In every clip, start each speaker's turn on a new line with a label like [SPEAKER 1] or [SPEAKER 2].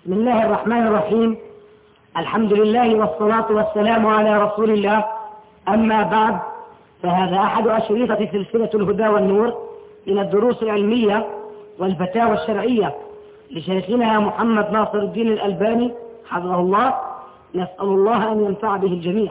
[SPEAKER 1] بسم الله الرحمن الرحيم. الحمد لله والصلاة والسلام على رسول الله. أما بعد، فهذا أحد أشرطة سلسلة الهدى والنور من الدروس العلمية والفتاوى الشرعية لشيخنا محمد ناصر الدين الألباني حفظه الله. نسأل الله أن ينفع به الجميع.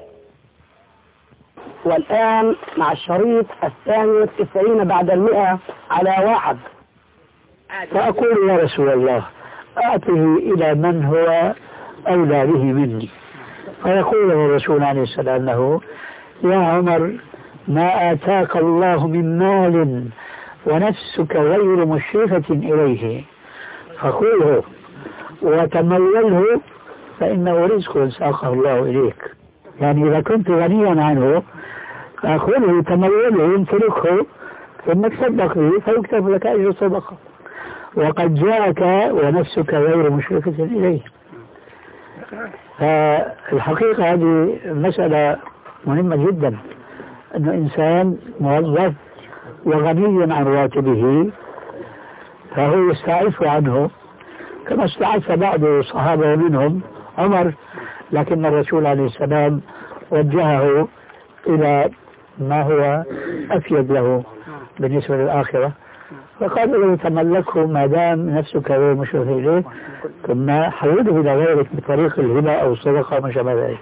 [SPEAKER 2] والآن مع الشريط 92 بعد 100 على 1.
[SPEAKER 3] فأقول يا رسول الله أعطه إلى من هو أولى به مني. فيقول الرسول عليه السلام له: يا عمر، ما آتاك الله من مال ونفسك غير مشرفة إليه فخذه وتموله فإنه رزق ساقه الله إليك. يعني إذا كنت غنيا عنه فأخذه تموله يمتلكه ثم تصدق به فيكتب لك أجر صدقة، وقد جاءك ونفسك غير مشرفة إليه. فالحقيقة هذه مسألة مهمة جدا، أنه إنسان موظف وغني عن راتبه فهو يستعف عنه كما استعف بعض الصحابة منهم عمر، لكن الرسول عليه السلام وجهه إلى ما هو أفيد له بالنسبة للآخرة، فقال له: تملكه ما دام نفسك غير مشرف إليه، ثم حوله إلى غيرك بطريق الهبة أو الصدقة وما شابه ذلك.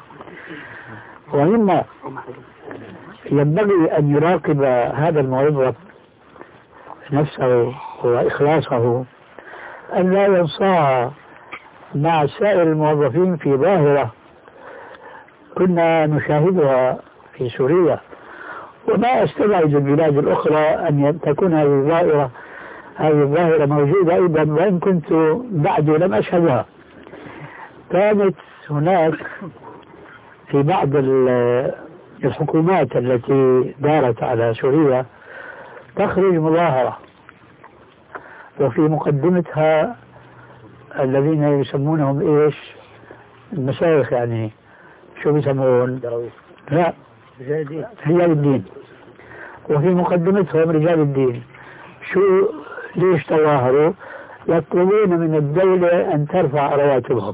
[SPEAKER 3] ومما ينبغي أن يراقب هذا الموظف نفسه وإخلاصه أن لا ينصاع مع سائر الموظفين في ظاهرة كنا نشاهدها في سوريا، وما استبعد البلاد الأخرى أن تكون هذه الظاهرة موجودة أيضا، وإن كنت بعد لم أشهدها. كانت هناك في بعض الحكومات التي دارت على سوريا تخرج مظاهرة، وفي مقدمتها الذين يسمونهم إيش؟ المشايخ، يعني شو بيسمون؟ لا، رجال الدين. وفي مقدمتهم رجال الدين ليش تظاهروا؟ يطلبون من الدولة أن ترفع رواتبهم.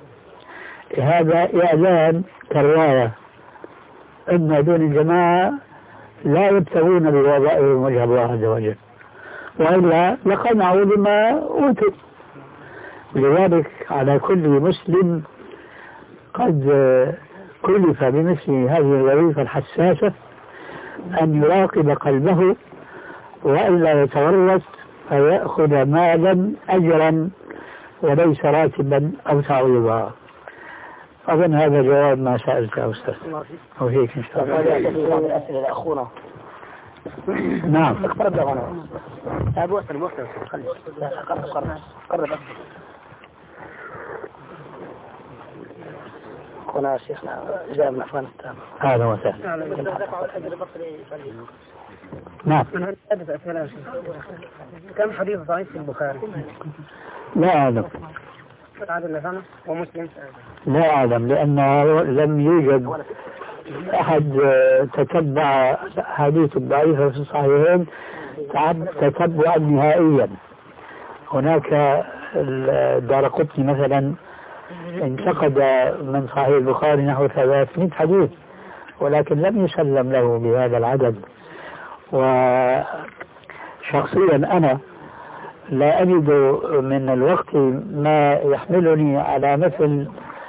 [SPEAKER 3] هذا إعلان كالراية أن هذول الجماعة لا يبتغون بوظائفهم وجه الله عز وجل، وإلا لقنعوا بما أوتوا. لذلك على كل مسلم قد كلف بمثل هذه الوظيفة الحساسة أن يراقب قلبه وإلا يتورط فيأخذ مالا أجرا وليس راتبا أو تعويضا. أظن هذا جواب ما سألت يا أستاذ، أو هيك إن شاء الله.
[SPEAKER 2] الأسئلة لأخونا.
[SPEAKER 3] نعم.
[SPEAKER 2] قرب لغنا أبو أسل قرب أخونا شيخنا جاء من أفغانستان.
[SPEAKER 3] هذا وسهلا. نعم.
[SPEAKER 2] كم حديث ضعيف في البخاري؟
[SPEAKER 3] لا أعلم.
[SPEAKER 2] ومسلم؟
[SPEAKER 3] لا أعلم، لأنه لم يوجد أحد تتبع حديث الضعيفة في الصحيحين تتبعا نهائيا. هناك الدارقطني مثلا انتقد من صحيح البخاري نحو 300 حديث، ولكن لم يسلم له بهذا العدد. وشخصيا أنا لا أجد من الوقت ما يحملني على مثل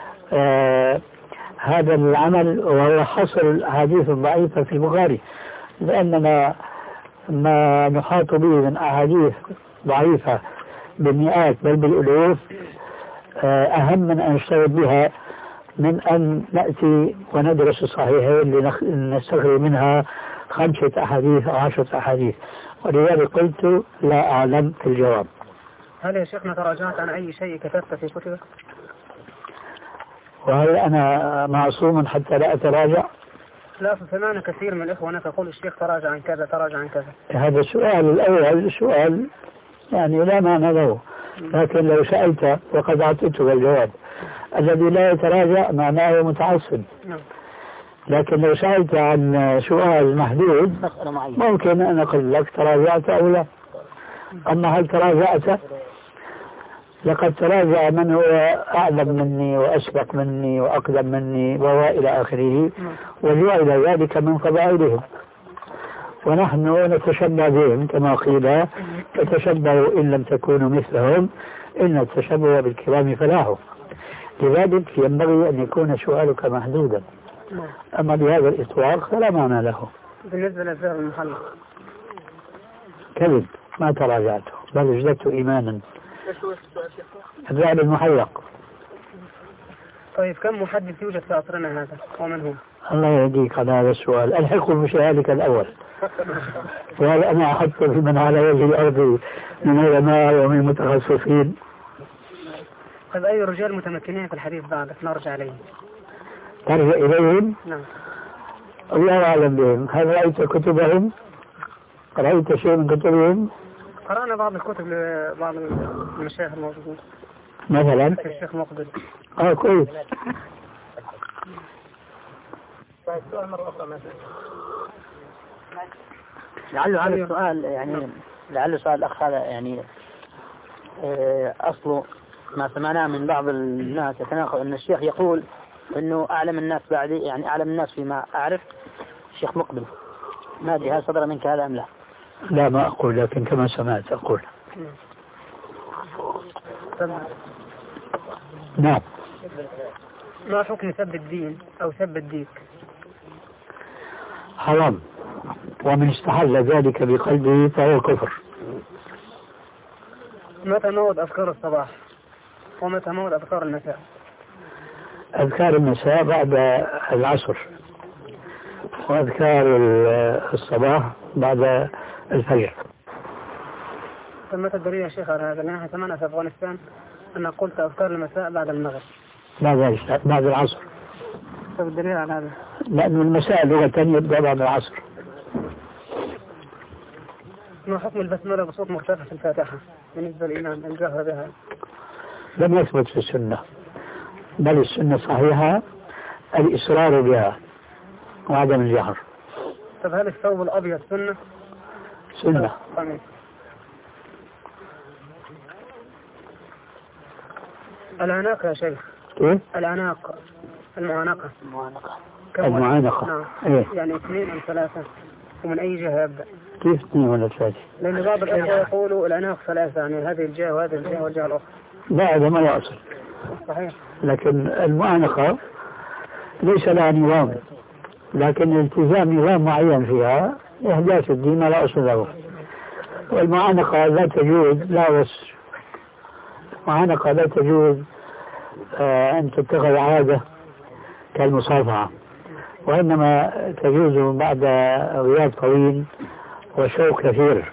[SPEAKER 3] هذا العمل، وهو حصر الأحاديث الضعيفة في البخاري، لأننا ما نحاط به من أحاديث ضعيفة بالمئات بل بالألوف أهم من أن نشتغل بها من أن نأتي وندرس الصحيحين لنستخرج منها 5 أحاديث أو 10 أحاديث. ولذلك قلت لا أعلم في الجواب.
[SPEAKER 2] هل يا شيخنا تراجعت عن أي شيء كتبت في كتبك؟
[SPEAKER 3] وهل أنا معصوم حتى لا أتراجع؟
[SPEAKER 2] لا، فسمعنا كثير من الإخوة تقول الشيخ تراجع عن كذا تراجع عن كذا.
[SPEAKER 3] هذا السؤال الأول سؤال يعني لا معنى له، لكن لو سألت وقد أعطيتك الجواب. الذي لا يتراجع معناه متعصب، لكن لو سألت عن سؤال محدود ممكن أن أقول لك تراجعت أو لا. أما هل تراجعت لقد تراجع من هو أعلم مني وأسبق مني وأقدم مني وإلى آخره، وجعل ذلك من فضائلهم، ونحن نتشبه بهم كما قيل فتشبهوا إن لم تكونوا مثلهم إن التشبه بالكرام فلاح. لذلك ينبغي أن يكون سؤالك محدودا، أما بهذا الإطلاق فلا معنى له.
[SPEAKER 2] بالنسبة للفعل المحلق
[SPEAKER 3] كذب، ما تراجعته بل ازددت إيمانا. الفعل المحلق.
[SPEAKER 2] طيب كم محدث يوجد في عصرنا هذا ومن هم؟
[SPEAKER 3] الله يهديك على هذا السؤال، الحقه بسؤالك الأول. وهذا أنا أحط من على وجه الأرض من علماء ومن متخصصين.
[SPEAKER 2] طيب أي رجال متمكنين في الحديث بعدك نرجع إليهم؟
[SPEAKER 3] ترجع إليهم؟
[SPEAKER 2] نعم.
[SPEAKER 3] الله أعلم بهم. هل رأيت كتبهم؟ رأيت شيء من كتبهم؟
[SPEAKER 2] قرأنا بعض الكتب لبعض المشايخ الموجودين.
[SPEAKER 3] مثلا؟
[SPEAKER 2] الشيخ مقبل.
[SPEAKER 3] كويس.
[SPEAKER 2] السؤال مرة أخرى مثلا.
[SPEAKER 4] لعل هذا السؤال يعني لعل سؤال الأخ هذا يعني أصله ما سمعناه من بعض الناس يتناقض أن الشيخ يقول أنه أعلم الناس بعدي، يعني أعلم الناس فيما أعرف الشيخ مقبل. ما أدري هل صدر منك هذا أم لا؟
[SPEAKER 3] لا ما أقول، لكن كما سمعت أقول. نعم.
[SPEAKER 2] ما حكم سب الدين أو سب الديك؟
[SPEAKER 3] حرام، ومن استحل ذلك بقلبه فهو كفر.
[SPEAKER 2] متى موعد أذكار الصباح ومتى موعد أذكار المساء؟
[SPEAKER 3] أذكار المساء بعد العصر، وأذكار الصباح بعد الفجر.
[SPEAKER 2] متى الدليل يا شيخ على هذا؟ لأننا سمعنا في أفغانستان أن قلت أذكار المساء بعد المغرب.
[SPEAKER 3] بعد العصر.
[SPEAKER 2] طيب الدليل على هذا؟
[SPEAKER 3] لأن المساء لغة يبدأ بعد العصر.
[SPEAKER 2] ما حكم البسملة بصوت مرتفع في الفاتحة بالنسبة للإمام الجهر بها؟
[SPEAKER 3] لم يثبت في السنة، بل السنة صحيحة الإصرار بها وعدم الجهر.
[SPEAKER 2] طب هل الثوب الأبيض سنة؟
[SPEAKER 3] سنة.
[SPEAKER 2] العناقة يا شيخ.
[SPEAKER 3] كيف؟
[SPEAKER 2] العناقة. المعانقة.
[SPEAKER 3] المعانقة.
[SPEAKER 2] نعم.
[SPEAKER 3] إيه؟
[SPEAKER 2] يعني 2 أم 3 ومن أي جهة يبدأ؟
[SPEAKER 3] كيف 2 ولا 3؟
[SPEAKER 2] لأن بعض الأخوة يقولوا العناق 3، يعني هذه الجهة وهذه الجهة والجهة الأخرى.
[SPEAKER 3] لا هذا ما يصل.
[SPEAKER 2] صحيح.
[SPEAKER 3] لكن المعانقة ليس لها نظام، لكن التزام نظام معين فيها إحداث الدين لا أصل له. والمعانقة لا تجوز، لا بس المعانقة لا تجوز أن تتخذ عادة كالمصافحة، وإنما تجوز بعد غياب طويل وشوق كثير.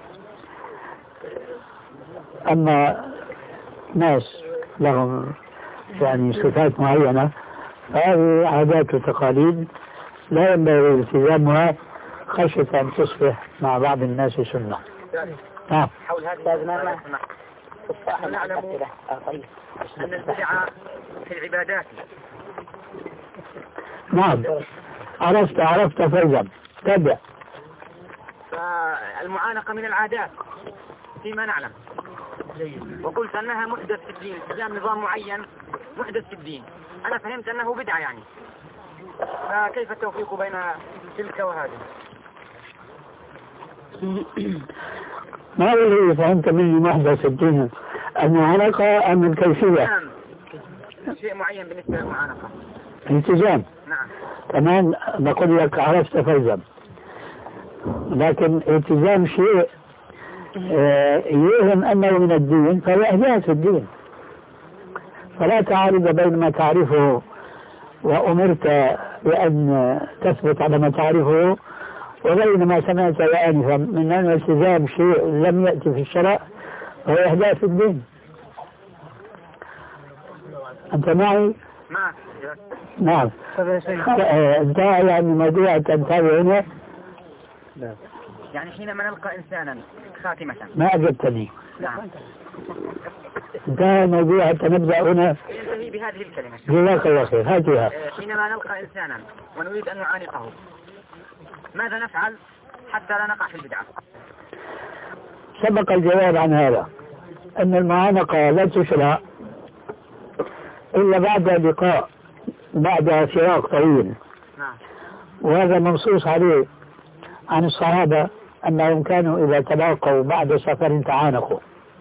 [SPEAKER 3] أما ناس لهم يعني صفات معينة فهذه عادات وتقاليد لا ينبغي التزامها خشية أن تصبح مع بعض الناس سنة.
[SPEAKER 4] حول هذا نعلم
[SPEAKER 5] أن البدعة في العبادات.
[SPEAKER 3] نعم عرفت فإذا تبع.
[SPEAKER 5] فالمعانقة من العادات فيما نعلم، وقلت أنها محدث في الدين، التزام نظام معين محدث في الدين. أنا فهمت أنه بدعة يعني، فكيف التوفيق بين تلك وهذه؟
[SPEAKER 3] ما الذي فهمت مني محدث في الدين؟ المعانقة أم الكيفية؟
[SPEAKER 5] نعم، شيء معين بالنسبة للمعانقة.
[SPEAKER 3] التزام.
[SPEAKER 5] نعم.
[SPEAKER 3] كمان بقول لك عرفت فإذا، لكن التزام شيء يوهم أنه من الدين فهو إحداث الدين، فلا تعارض بين ما تعرفه وأمرت بأن تثبت على ما تعرفه وبين ما سمعت آنفا من أن التزام شيء لم يأتي في الشرع فهو إحداث الدين. أنت معي؟ نعم. انتهى يعني موضوع تنتهي هنا.
[SPEAKER 5] يعني حينما نلقى إنسانا خاتمة.
[SPEAKER 3] ما أجبتني.
[SPEAKER 5] نعم.
[SPEAKER 3] انتهى الموضوع حتى نبدأ هنا.
[SPEAKER 5] ينتهي بهذه الكلمة.
[SPEAKER 3] جزاك الله خير. هاتها.
[SPEAKER 5] حينما نلقى إنسانا ونريد أن نعانقه ماذا نفعل حتى لا نقع في البدعة؟
[SPEAKER 3] سبق الجواب عن هذا، أن المعانقة لا تشرع إلا بعد لقاء، بعد فراق طويل. وهذا منصوص عليه عن الصحابة أنهم كانوا إذا تلاقوا بعد سفر تعانقوا.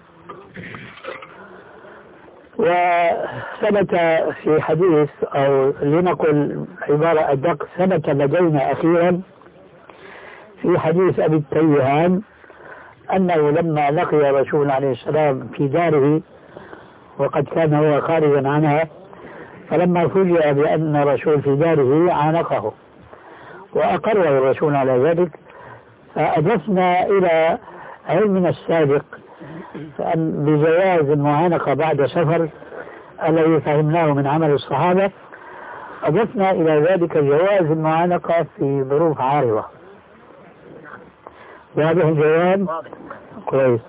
[SPEAKER 3] وثبت في حديث، أو لنقل عبارة أدق، ثبت لدينا أخيرا في حديث أبي التيهان أنه لما لقي رسول عليه السلام في داره وقد كان هو خارجا عنها، فلما فوجئ بأن الرسول في داره عانقه وأقر الرسول على ذلك، فأضفنا إلى علمنا السابق بجواز المعانقة بعد سفر الذي فهمناه من عمل الصحابة، أضفنا إلى ذلك جواز المعانقة في ظروف عارضة. وهذا الجواب كويس.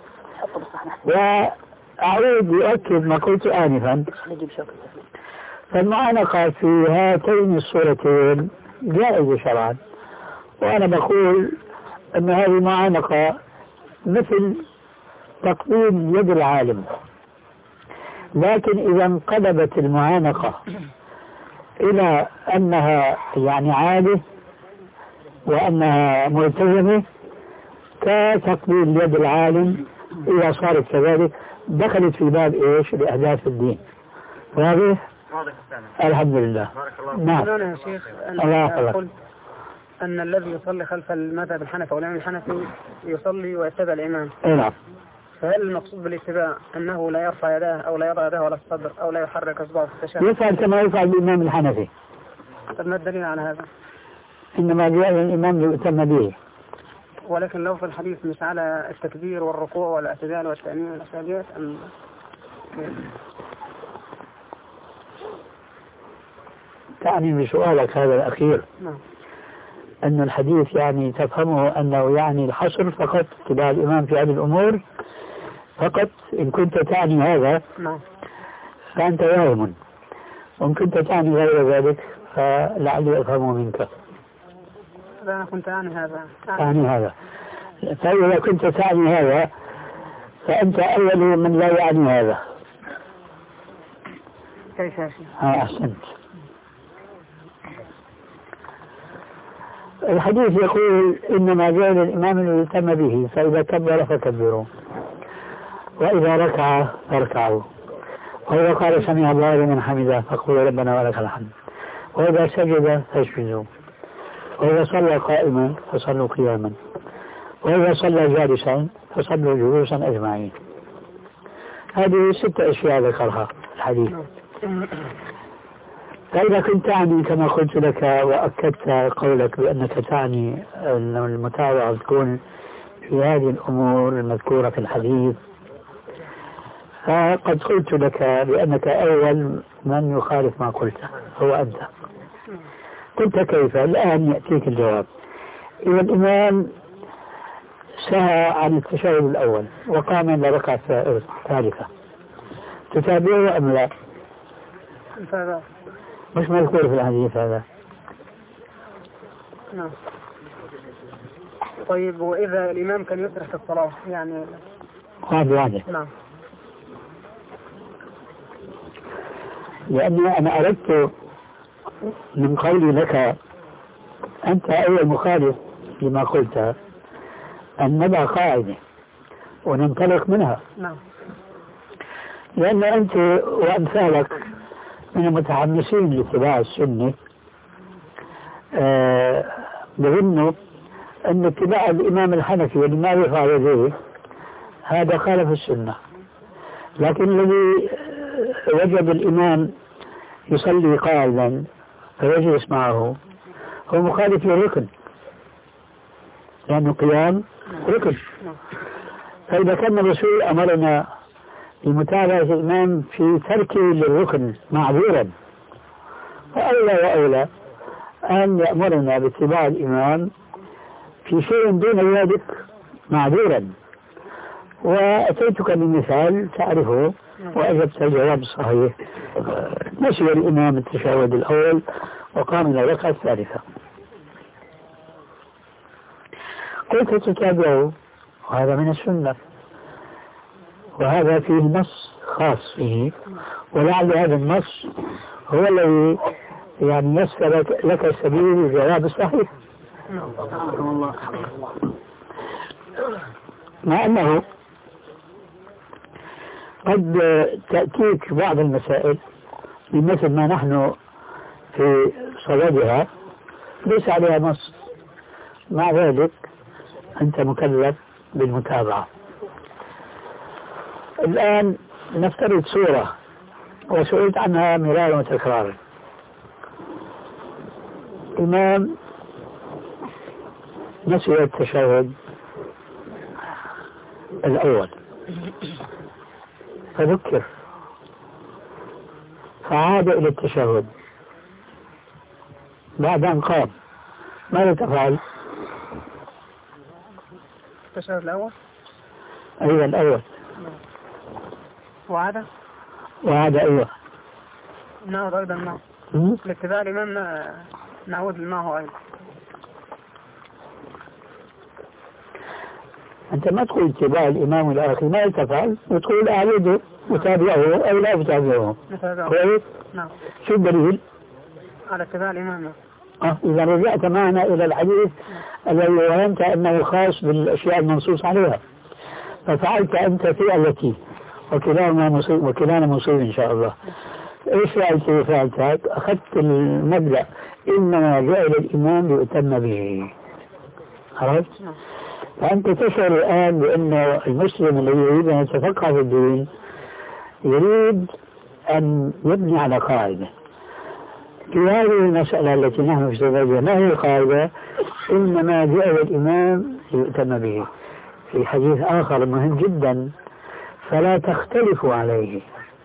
[SPEAKER 3] وأعود لأؤكد ما قلت آنفا، فالمعانقة في هاتين الصورتين جائزة شرعا، وأنا بقول أن هذه المعانقة مثل تقديم يد العالم، لكن إذا انقلبت المعانقة إلى أنها يعني عادة وأنها ملتزمة كتقديم يد العالم، إذا صارت كذلك دخلت في باب إيش؟ لأهداف الدين. واضح؟ الحمد لله.
[SPEAKER 2] نعم يا شيخ، أنا قلت أن الذي يصلي خلف المذهب الحنفي والإمام الحنفي يصلي ويتبع الإمام.
[SPEAKER 3] نعم.
[SPEAKER 2] فهل المقصود بالاتباع أنه لا يرفع يداه أو لا يضع يداه على الصدر أو لا يحرك أصبعه في التشهد؟
[SPEAKER 3] يفعل كما يفعل الإمام الحنفي.
[SPEAKER 2] طب ما الدليل على هذا؟
[SPEAKER 3] إنما جاء الإمام ليؤتم به.
[SPEAKER 2] ولكن لو في الحديث مش على التكبير والركوع والاعتدال والتأمين والأسابيات أم
[SPEAKER 3] تعني بسؤالك هذا الأخير
[SPEAKER 2] نعم.
[SPEAKER 3] أن الحديث يعني تفهمه أنه يعني الحصر فقط اتباع الإمام في هذه الأمور فقط. إن كنت تعني هذا
[SPEAKER 2] نعم.
[SPEAKER 3] فأنت واهم، وإن كنت تعني غير ذلك فلعلي أفهمه منك.
[SPEAKER 2] أنا كنت أعني هذا.
[SPEAKER 3] تعني هذا. فإذا كنت تعني هذا فأنت أول من لا يعني هذا.
[SPEAKER 2] كيف يا شيخ؟
[SPEAKER 3] أحسنت. الحديث يقول إنما جعل الإمام ليؤتم به، فإذا كبر فكبروا، وإذا ركع فاركعوا، وإذا قال سمع الله لمن حمده فقولوا ربنا ولك الحمد، وإذا سجد فاسجدوا، وإذا صلى قائما فصلوا قياما، وإذا صلى جالسا فصلوا جلوسا أجمعين. هذه 6 أشياء ذكرها الحديث. فإذا كنت تعني كما قلت لك وأكدت قولك بأنك تعني أن المتابعة تكون في هذه الأمور المذكورة في الحديث، فقد قلت لك بأنك أول من يخالف ما قلته هو أنت. قلت كيف؟ الآن يأتيك الجواب. إذا الإمام سهى عن التشهد الأول وقام إلى ركعة ثالثة، تتابعه أم لا؟ مش مذكور في الحديث هذا.
[SPEAKER 2] نعم. طيب وإذا الإمام كان يسرح في الصلاة يعني
[SPEAKER 3] واضح.
[SPEAKER 2] نعم.
[SPEAKER 3] لأني أنا أردت من قولي لك أنت أول مخالف لما قلت أن نضع قاعدة وننطلق منها.
[SPEAKER 2] نعم.
[SPEAKER 3] لأن أنت وأمثالك من المتحمسين لاتباع السنة بظنوا أن اتباع الإمام الحنفي لما يفعل به هذا خالف السنة، لكن الذي وجد الإمام يصلي قائما فيجلس معه هو مخالف للركن، لأنه قيام ركن. فإذا كان الرسول أمرنا بمتابعة الإمام في تركه للركن معذورا، فأولى وأولى أن يأمرنا باتباع الإمام في شيء دون ذلك معذورا. وأتيتك بمثال تعرفه وأجبت الجواب الصحيح. نسي الإمام التشهد الأول وقام إلى الركعة الثالثة، قلت تتابعه، وهذا من السنة، وهذا فيه نص خاص به، ولعل هذا النص هو الذي يعني يسر لك سبيل الجواب الصحيح. مع أنه قد تأتيك بعض المسائل بمثل ما نحن في صددها ليس عليها نص، مع ذلك أنت مكلف بالمتابعة. الآن نفترض صورة وسئلت عنها مرارا وتكرارا. إمام نسي التشهد الأول فذكر فعاد إلى التشهد بعد أن قام، ماذا تفعل؟
[SPEAKER 2] التشهد الأول؟
[SPEAKER 3] أيوة الأول. وعاد أيوة.
[SPEAKER 2] نعود أيضا معه لاتباع الإمام، نعود معه أيضا.
[SPEAKER 3] أنت ما تقول اتباع الإمام الآخر، ما تفعل؟ وتقول أعيده وتابعه أو لا أتابعه. كويس؟
[SPEAKER 2] نعم.
[SPEAKER 3] شو الدليل؟
[SPEAKER 2] على اتباع الإمام.
[SPEAKER 3] إذا رجعت معنا إلى الحديث الذي وهمت أنه خاص بالأشياء المنصوص عليها، ففعلت أنت في التي وكلانا مصيب إن شاء الله. إيش فعلت؟ أخذت المبدأ إنما جعل الإمام ليؤتم به. عرفت؟ فأنت تشعر الآن بأن المسلم الذي يريد أن يتفقه في الدين يريد أن يبني على قاعدة. في هذه المسألة التي نحن في صددها ما هي القاعدة؟ إنما جعل الإمام ليؤتم به. في حديث آخر مهم جدا فلا تختلفوا عليه.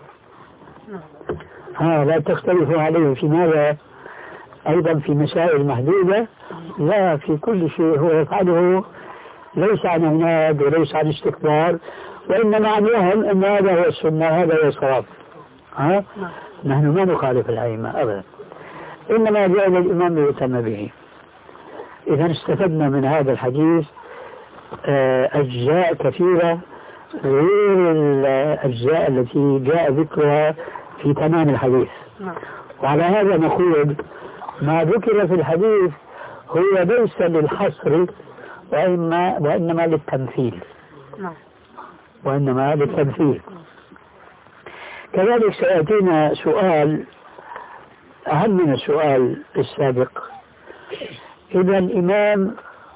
[SPEAKER 3] لا تختلفوا عليه في ماذا؟ أيضا في مسائل محدودة، لا في كل شيء هو يفعله ليس عن عناد وليس عن استكبار، وإنما عن وهم أن هذا هو السنة هذا هو الصواب. نحن ما نخالف الأئمة أبدا، إنما جعل الإمام ليؤتم به. إذا استفدنا من هذا الحديث أجزاء كثيرة غير الأجزاء التي جاء ذكرها في تمام الحديث. وعلى هذا نقول ما ذكر في الحديث هو ليس للحصر وإنما للتمثيل. كذلك سيأتينا سؤال أهم من السؤال السابق. إذا الإمام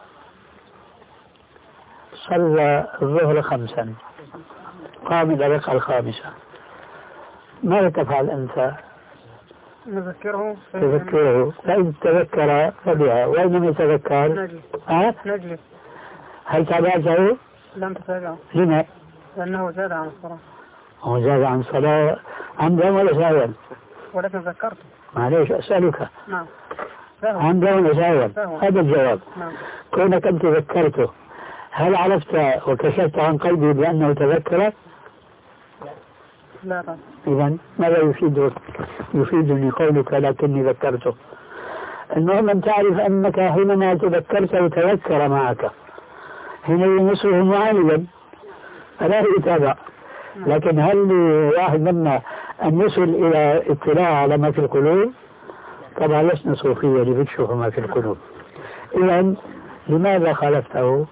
[SPEAKER 3] صلى الظهر 5 قام إلى الركعة 5، ماذا تفعل أنت؟
[SPEAKER 2] نذكره.
[SPEAKER 3] فإن تذكر فبها، وإن لم يتذكر
[SPEAKER 2] نجلس.
[SPEAKER 3] هل تابعته؟
[SPEAKER 2] لم تتابعه.
[SPEAKER 3] لما؟
[SPEAKER 2] لأنه زاد عن الصلاة.
[SPEAKER 3] هو زاد عن الصلاة عمدا ولا سهوا؟
[SPEAKER 2] ولكن ذكرته.
[SPEAKER 3] معليش أسألك.
[SPEAKER 2] نعم.
[SPEAKER 3] عمدا ولا سهوا؟ هذا الجواب.
[SPEAKER 2] نعم.
[SPEAKER 3] كونك أنت ذكرته، هل عرفت وكشفت عن قلبي بأنه تذكر؟
[SPEAKER 2] لا طبعا.
[SPEAKER 3] إذن ماذا يفيدني قولك لكني ذكرته؟ المهم أن تعرف أنك حينما تذكرت وتذكر معك حين يصبح معالجا فلا يتابع. لكن هل لواحد منا أن يصل إلى اطلاع على ما في القلوب؟ طبعا لسنا صوفية لنكشف ما في القلوب. إذن لماذا خالفته؟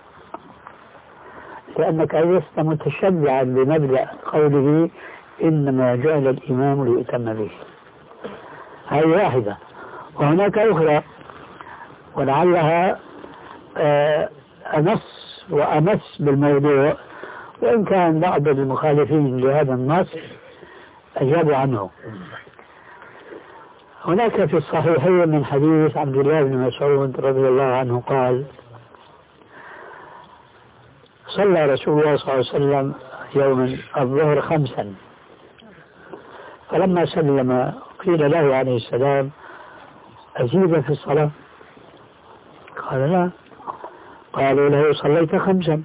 [SPEAKER 3] لأنك لست متشبعا بمبدأ قوله إنما جعل الإمام ليؤتم به. هذه واحدة، وهناك أخرى ولعلها أنص وأمس بالموضوع، وإن كان بعض المخالفين لهذا النص أجابوا عنه. هناك في الصحيحين من حديث عبد الله بن مسعود رضي الله عنه قال: صلى رسول الله صلى الله عليه وسلم يوما الظهر 5، فلما سلم قيل له عليه السلام: أزيد في الصلاة؟ قال: لا. قالوا له: صليت 5.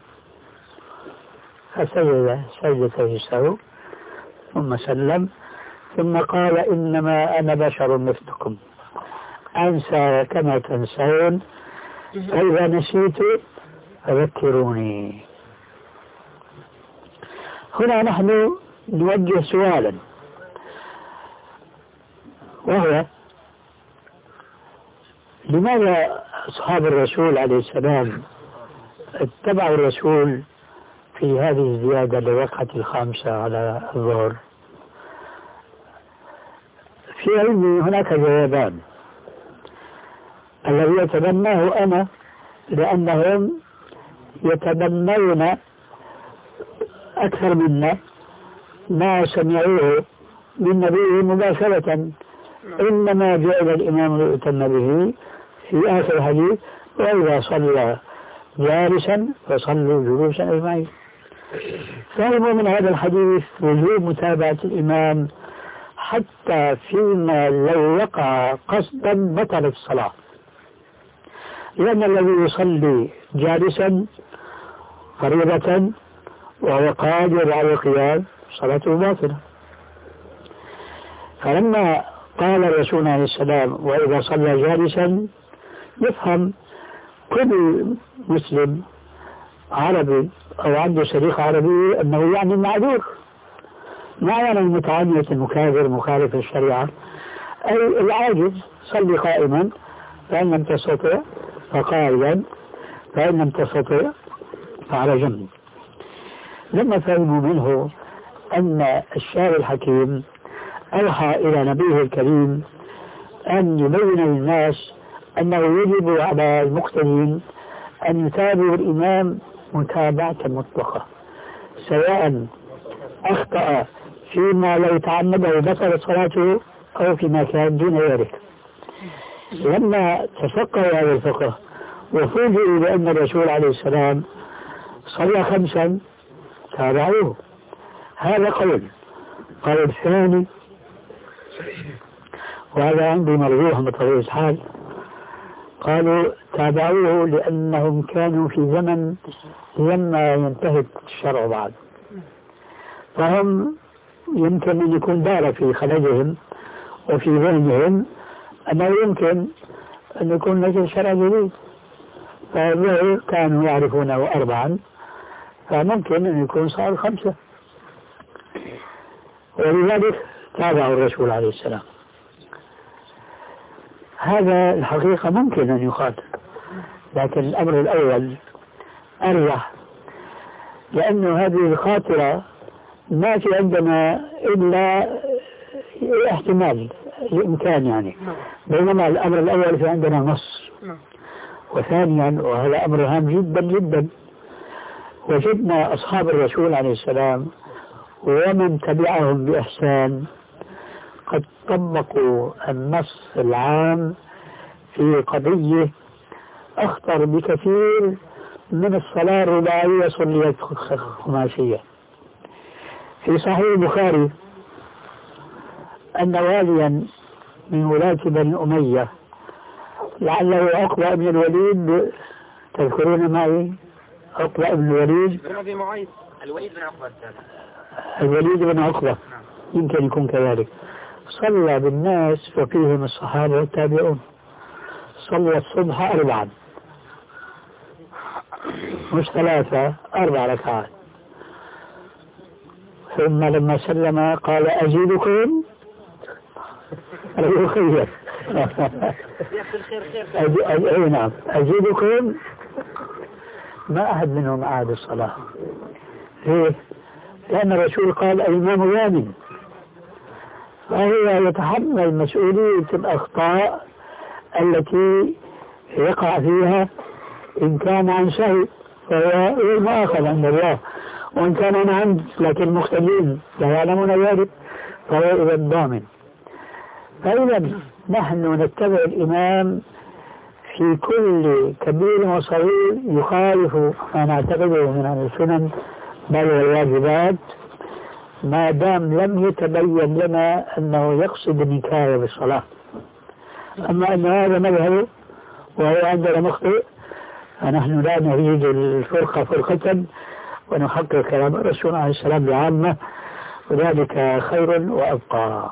[SPEAKER 3] فسجد سجدة السهو ثم سلم، ثم قال: إنما أنا بشر مثلكم أنسى كما تنسون، فإذا نسيت فذكروني. هنا نحن نوجه سؤالا، وهو لماذا أصحاب الرسول عليه السلام اتبعوا الرسول في هذه الزيادة للركعة الخامسة على الظهر؟ في علمي هناك جوابان. الذي يتبناه أنا لأنهم يتبنون أكثر منا ما سمعوه من نبيه مباشرة، إنما جعل الإمام ليؤتم به في آخر الحديث وإذا صلى جالسا فصلوا جلوسا أجمعين. فهموا من هذا الحديث وجوب متابعة الإمام حتى فيما لو وقع قصدا بطلت الصلاة، لأن الذي يصلي جالسا فريضة وهو قادر على القيام صلاته باطلة. فلما قال الرسول عليه السلام وإذا صلى جالسا، يفهم كل مسلم عربي أو عنده صديق عربي أنه يعني معذور، ما يعني المتعنت المكابر مخالف الشريعة، أي العاجز صلي قائما فإن لم تستطع فقائدا فإن لم تستطع فعلى جنب. لما فهموا منه أن الشارع الحكيم أوحى إلى نبيه الكريم أن يبين للناس أنه يجب على المقتدين أن يتابعوا الإمام متابعة مطلقة، سواء أخطأ فيما لو تعمده بطلت صلاته أو فيما كان دون ذلك. لما تفقهوا هذا الفقه وفوجئوا بأن الرسول عليه السلام صلى 5 تابعوه. هذا قول الثاني، وهذا عندي مرجوح بطبيعة الحال، قالوا تابعوه لأنهم كانوا في زمن لما ينتهي الشرع بعد، فهم يمكن أن يكون دار في خلجهم وفي ذهنهم أنه يمكن أن يكون نزل شرع جديد، فالظهر كانوا يعرفونه 4 فممكن أن يكون صار 5، ولذلك تابعوا الرسول عليه السلام. هذا الحقيقة ممكن أن يقال، لكن الأمر الأول أرجح، لأن هذه الخاطرة ما في عندنا إلا احتمال الإمكان يعني، بينما الأمر الأول في عندنا نص. وثانيا، وهذا أمر هام جدا جدا، وجدنا أصحاب الرسول عليه السلام ومن تبعهم بإحسان قد طبقوا النص العام في قضية أخطر بكثير من الصلاة الرباعية صليت خماسية. في صحيح البخاري أن واليا من ولاة بني أمية لعله عقبة بن الوليد، تذكرون معي عقبة بن الوليد؟ الوليد بن عقبة يمكن يكون كذلك، صلى بالناس وفيهم الصحابة والتابعون، صلى الصبح 4 مش 3 4 ركعات، ثم لما سلم قال أزيدكم خير نعم أزيدكم. ما أحد منهم أعاد الصلاة. ليه؟ لأن الرسول قال الإمام يامن، فهو يتحمل مسؤولية الأخطاء التي يقع فيها، إن كان عن سهو فهو مؤاخذ عند الله، وإن كان عن عمد لكن مختلين لا يعلمون ذلك فهو إذا ضامن. فإذا نحن نتبع الإمام في كل كبير وصغير يخالف ما نعتقده من السنن بل والواجبات، ما دام لم يتبين لنا أنه يقصد النكاية بالصلاة. أما أن هذا مذهب وهو عندنا مخطئ، فنحن لا نريد الفرقة فرقة ونحقق كلام الرسول عليه السلام بعامة، وذلك خير وأبقى.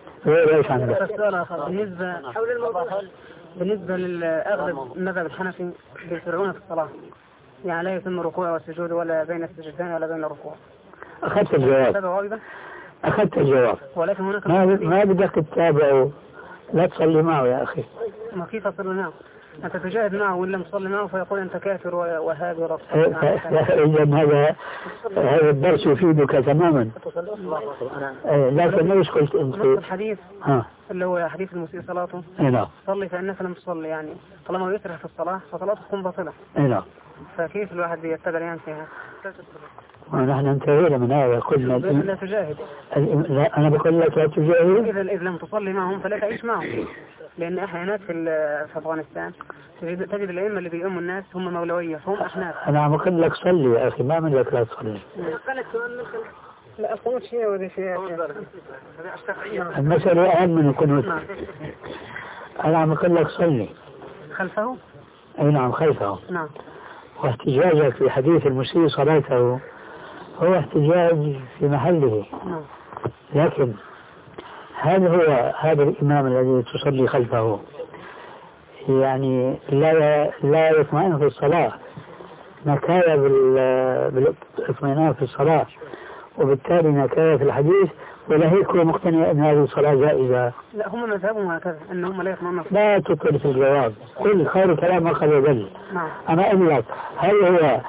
[SPEAKER 2] بالنسبة للأغلب المذهب الحنفي بيسرعون في الصلاة، يعني لا يتم الركوع والسجود ولا بين السجدتين ولا بين الركوع،
[SPEAKER 3] أخذت الجواب. أخذت الجواب.
[SPEAKER 2] ولكن هناك
[SPEAKER 3] ما بدك تتابعه، لا تصلي معه يا أخي.
[SPEAKER 2] ما كيف أصلي معه؟ أنت تجاهد معه وإن لم تصلي معه فيقول أنت كافر وهذا ورب.
[SPEAKER 3] إذا هذا الدرس يفيدك تماما. لكن ليش قلت أنت
[SPEAKER 2] الحديث اللي هو حديث المسيء صلاته صلي فإنك لم تصلي، يعني طالما يسرح في الصلاة فصلاته تكون باطلة. فكيف الواحد يتبع يعني فيها؟
[SPEAKER 3] ونحن انتهينا من هذا، قلنا
[SPEAKER 2] لا تجاهد.
[SPEAKER 3] لا أنا بقول لك لا تجاهد.
[SPEAKER 2] إذا لم تصلي معهم فلا تعيش معهم، لأن أحيانا في أفغانستان تجد الأئمة اللي بيؤموا الناس هم مولوية، فهم أحناف.
[SPEAKER 3] أنا عم أقول لك صلي يا أخي، ما من لك لا تصلي.
[SPEAKER 2] لا القنوت شيء وذي شيء.
[SPEAKER 3] المسألة أهم من القنوت. أنا عم أقول لك صلي
[SPEAKER 2] خلفه.
[SPEAKER 3] أي نعم خلفه.
[SPEAKER 2] نعم.
[SPEAKER 3] واحتجاجك في حديث المسيء صلاته هو احتجاج في محله. لكن هل هو هذا الإمام الذي تصلي خلفه يعني لا يطمئن في الصلاة، نكاية بالاطمئنان في الصلاة، وبالتالي نكاية في الحديث، ولا هيك هو مقتنع أن هذه الصلاة جائزة؟
[SPEAKER 2] لا هم مذهبهم هكذا أنهم لا يطمئنون.
[SPEAKER 3] لا تطل في الجواب، كل خير كلام أقل وجل. أنا أقول لك هل هو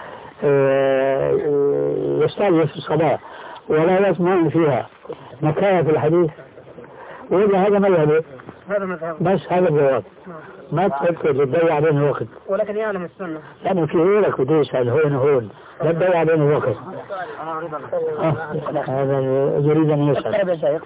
[SPEAKER 3] يستعجل في الصلاة ولا يطمئن فيها نكاية في الحديث، وإذا هذا مذهبه بس هذا الجواب. ما تفكر تضيع علينا الوقت،
[SPEAKER 2] ولكن يعلم السنة
[SPEAKER 3] لأنه في غيرك بده يسأل هون لا تضيع علينا الوقت. هذا يريد أن يسأل.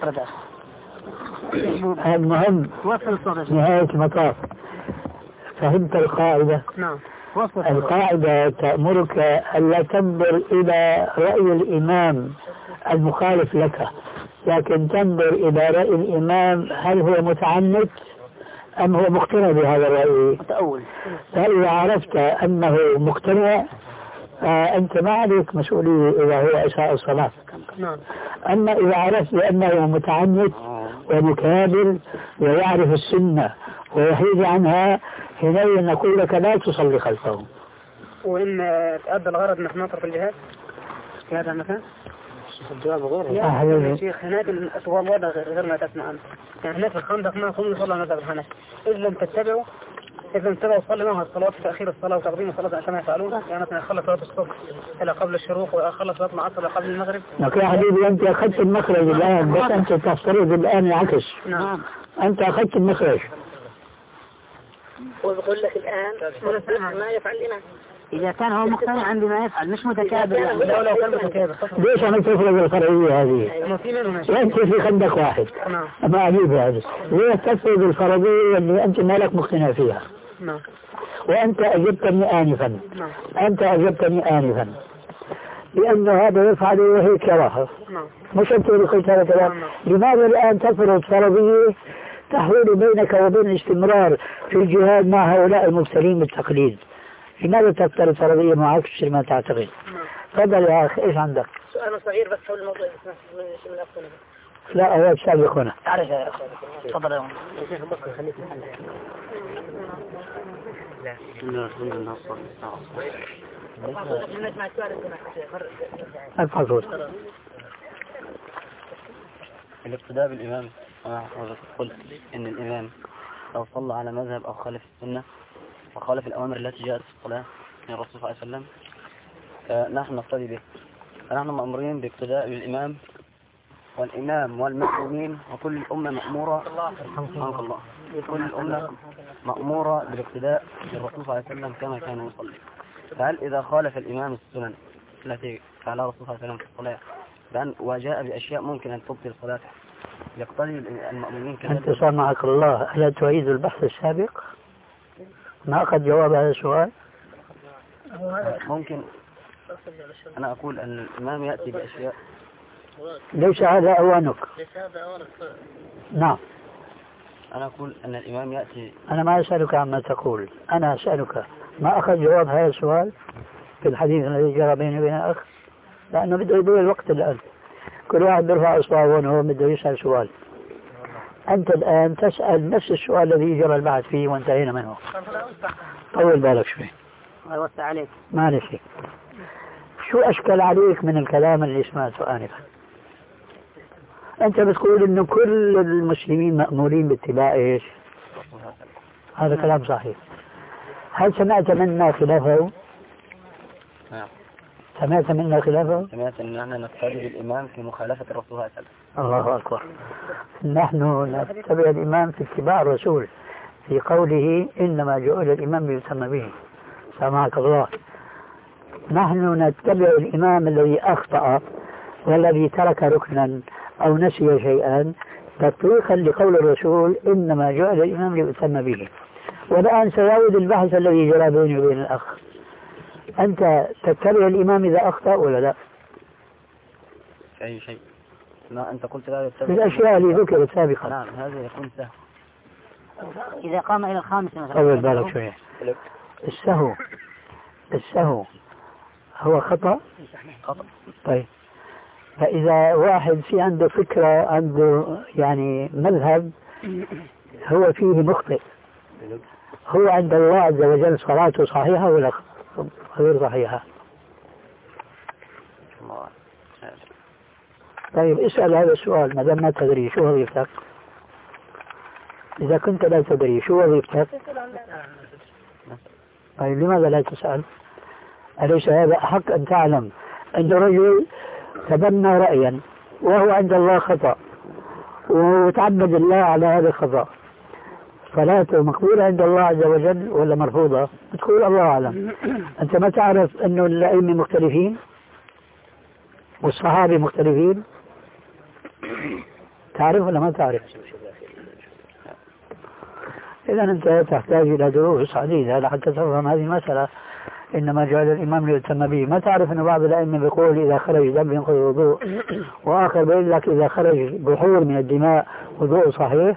[SPEAKER 3] المهم نهاية المطاف فهمت القاعدة؟
[SPEAKER 2] نعم.
[SPEAKER 3] القاعدة تأمرك ألا تنظر إلى رأي الإمام المخالف لك، لكن تنظر إلى رأي الإمام هل هو متعنت أم هو مقتنع بهذا الرأي. فإذا عرفت أنه مقتنع أنت ما عليك مسؤولية إذا هو أساء الصلاة. أما إذا عرفت بأنه متعنت ومكابر ويعرف السنة ويحيد عنها، حينئذ نقول لك لا تصلي خلفه.
[SPEAKER 2] وإن تأدى الغرض نحن نترك الجهاد في هذا المكان.
[SPEAKER 3] الجواب غير
[SPEAKER 2] يا شيخ هناك الأسوار وضع غير ما تسمع أنت، يعني هناك في الخندق ما هم يصلوا مذهب الحنفي. إذا لم تتبعوا صلي معها الصلاة في تأخير الصلاة وتقديم الصلاة كما يفعلون، يعني مثلا يخلص صلاة الصبح إلى قبل الشروق ويخلص صلاة العصر قبل المغرب.
[SPEAKER 3] لكن يا حبيبي أنت أخذت المخرج الآن، بس أنت تفترض الآن العكس.
[SPEAKER 2] نعم.
[SPEAKER 3] أنت أخذت المخرج.
[SPEAKER 4] وبقول لك الآن ما يفعل الإمام
[SPEAKER 1] إذا كان هو مقتنع بما يفعل مش متكابر يعني.
[SPEAKER 2] لو كان متكابر
[SPEAKER 3] ليش أنا تفرض الفرعية هذه؟ وأنت في خندق واحد. ما عجيب هذا. ليه تفرض الفرعية اللي أنت مالك مقتنع فيها؟ وأنت أجبتني آنفا. لأن هذا يفعل وهيك يراها. مش أنت اللي قلت هذا الكلام. لماذا الآن تفرض فرضية تحول بينك وبين الاستمرار في الجهاد مع هؤلاء المبتلين بالتقليد؟ لماذا تفترض فرضية معاكس ما تعتقد؟ تفضل يا أخي إيش عندك؟
[SPEAKER 4] سؤال صغير بس حول الموضوع من الأفضل.
[SPEAKER 3] لا أول سابق هنا.
[SPEAKER 4] تعرف يا أخي تفضل يا شيخ بكر خليك محلك. لا
[SPEAKER 6] الاقتداء بالإمام. قلت إن الإمام لو صلى على مذهب أو خالف السنة وخالف الأوامر التي جاءت في الصلاة من الرسول صلى الله عليه وسلم نحن نقتدي به. فنحن مأمورين باقتداء بالإمام والإمام والمأمومين وكل الأمة مأمورة كل الأمة مأمورة بالاقتداء بالرسول صلى الله عليه وسلم كما كان يصلي. فهل إذا خالف الإمام السنن التي فعلها الرسول صلى الله عليه وسلم في الصلاة وجاء بأشياء ممكن أن تبطل صلاته يقتضي المأمومين كذلك؟
[SPEAKER 3] أنت سامحك الله، ألا تعيد البحث السابق؟ ما أخذ جواب هذا السؤال؟
[SPEAKER 6] ممكن أنا أقول أن الإمام يأتي بأشياء
[SPEAKER 3] ليس هذا أوانك. نعم.
[SPEAKER 6] أنا أقول أن الإمام يأتي.
[SPEAKER 3] أنا ما أسألك عما تقول، أنا أسألك ما أخذ جواب هذا السؤال في الحديث الذي جرى بيني وبين أخ، لأنه بده يضيع الوقت الآن. كل واحد بيرفع إصبعه وهو بده يسأل سؤال. أنت الآن تسأل نفس السؤال الذي جرى البحث فيه وانتهينا منه. طول بالك شوي.
[SPEAKER 1] وسع عليك.
[SPEAKER 3] ما نسي. شو أشكل عليك من الكلام اللي سمعته آنفا؟ أنت بتقول إنه كل المسلمين مأمورين باتباع إيش؟ هذا كلام صحيح. هل سمعت منا خلافه؟
[SPEAKER 6] نعم.
[SPEAKER 3] سمعت منا خلافه؟
[SPEAKER 6] سمعت أن نحن نقتدي بالإمام في مخالفة الرسول صلى الله عليه وسلم.
[SPEAKER 3] الله أكبر. نحن نتبع الإمام في اتباع الرسول في قوله إنما جعل الإمام ليتم به. سامحك الله. نحن نتبع الإمام الذي أخطأ والذي ترك ركنا أو نسي شيئا تطبيقا لقول الرسول إنما جعل الإمام ليتم به. والآن سيعود البحث الذي جرى بيني وبين الأخ. أنت تتبع الإمام إذا أخطأ ولا لا؟
[SPEAKER 6] في أي شيء. ما أنت قلت لا يتبع
[SPEAKER 3] الأشياء اللي ذكرت سابقا.
[SPEAKER 6] نعم هذا يكون سهل.
[SPEAKER 4] إذا قام إلى الخامس مثلا.
[SPEAKER 3] طول بالك شوية. السهو هو خطأ؟
[SPEAKER 6] خطأ.
[SPEAKER 3] طيب فإذا واحد في عنده فكرة عنده يعني مذهب هو فيه مخطئ، هو عند الله عز وجل صلاته صحيحة ولا غير صحيحة؟ طيب اسأل هذا السؤال ما دام ما تدري شو وظيفتك؟ إذا كنت لا تدري شو وظيفتك؟ طيب لماذا لا تسأل؟ أليس هذا أحق أن تعلم أن رجل تبنى رأيا وهو عند الله خطأ وتعبد الله على هذا الخطأ، صلاته مقبولة عند الله عز وجل ولا مرفوضة؟ تقول الله أعلم. أنت ما تعرف أنه الأئمة مختلفين والصحابة مختلفين؟ تعرف ولا ما تعرف؟ إذا أنت تحتاج إلى دروس عديدة حتى تفهم هذه المسألة. إنما جعل الإمام ليتم به. ما تعرف أن بعض الأئمة بيقول إذا خرج دم ينقض الوضوء، وآخر بيقول لك إذا خرج بحور من الدماء وضوء صحيح؟